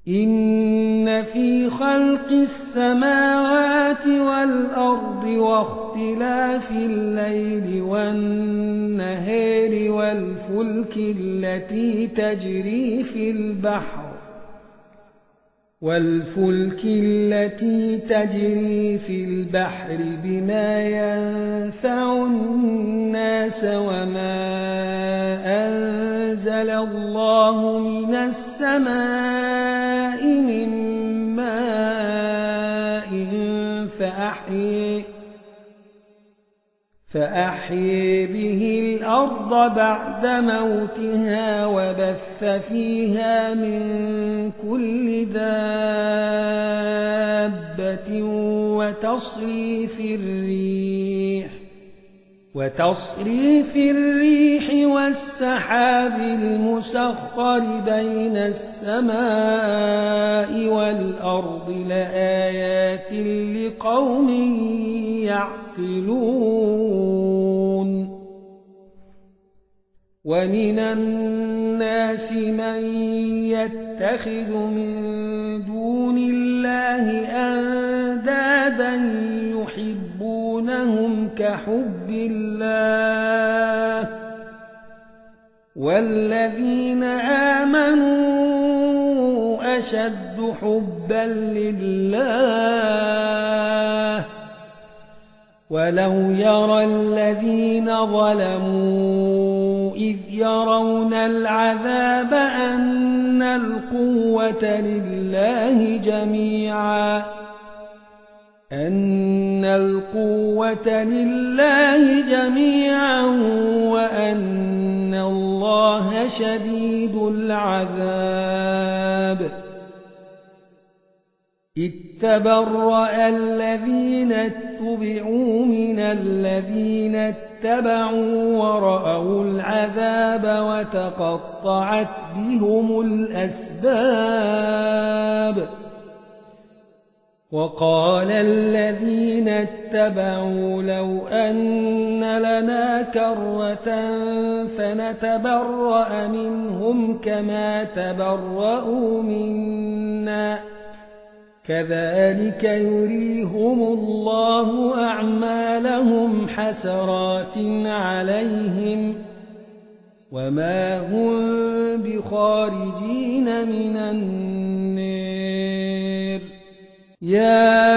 إن في خلق السماوات والأرض واختلاف الليل والنهار والفلك التي تجري في البحر بما ينفع الناس وما أنزل الله من السماء من ماء فأحيي به الأرض بعد موتها وبث فيها من كل دابة وتصريف الريح والسحاب المسخر بين السماء والأرض لآيات لقوم يعقلون ومن الناس من يتخذ من دون الله أندادا يحبونهم كحب الله والذين آمنوا أشد حبا لله ولو يرى الذين ظلموا إذ يرون العذاب أن القوة لله جميعا وأن الله شديد العذاب اتبرأ الذين اتبعوا من الذين اتبعوا ورأوا العذاب وتقطعت بهم الأسباب وقال الذين اتبعوا لو أن لنا كرة فنتبرأ منهم كما تبرأوا منا كذلك يريهم الله أعمالهم حسرات عليهم وما هم بخارجين من النار يا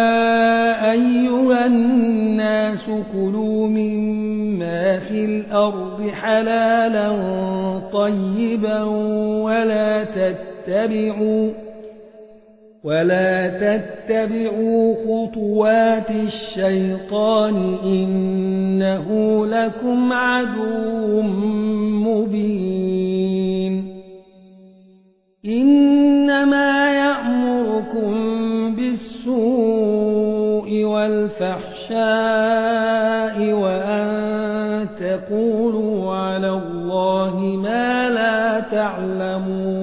أيها الناس كلوا مما في الأرض حلالا طيبا ولا تتبعوا خطوات الشيطان إنه لكم عدو مبين إنما يأمركم بالسوء والفحشاء وأن تقولوا على الله ما لا تعلمون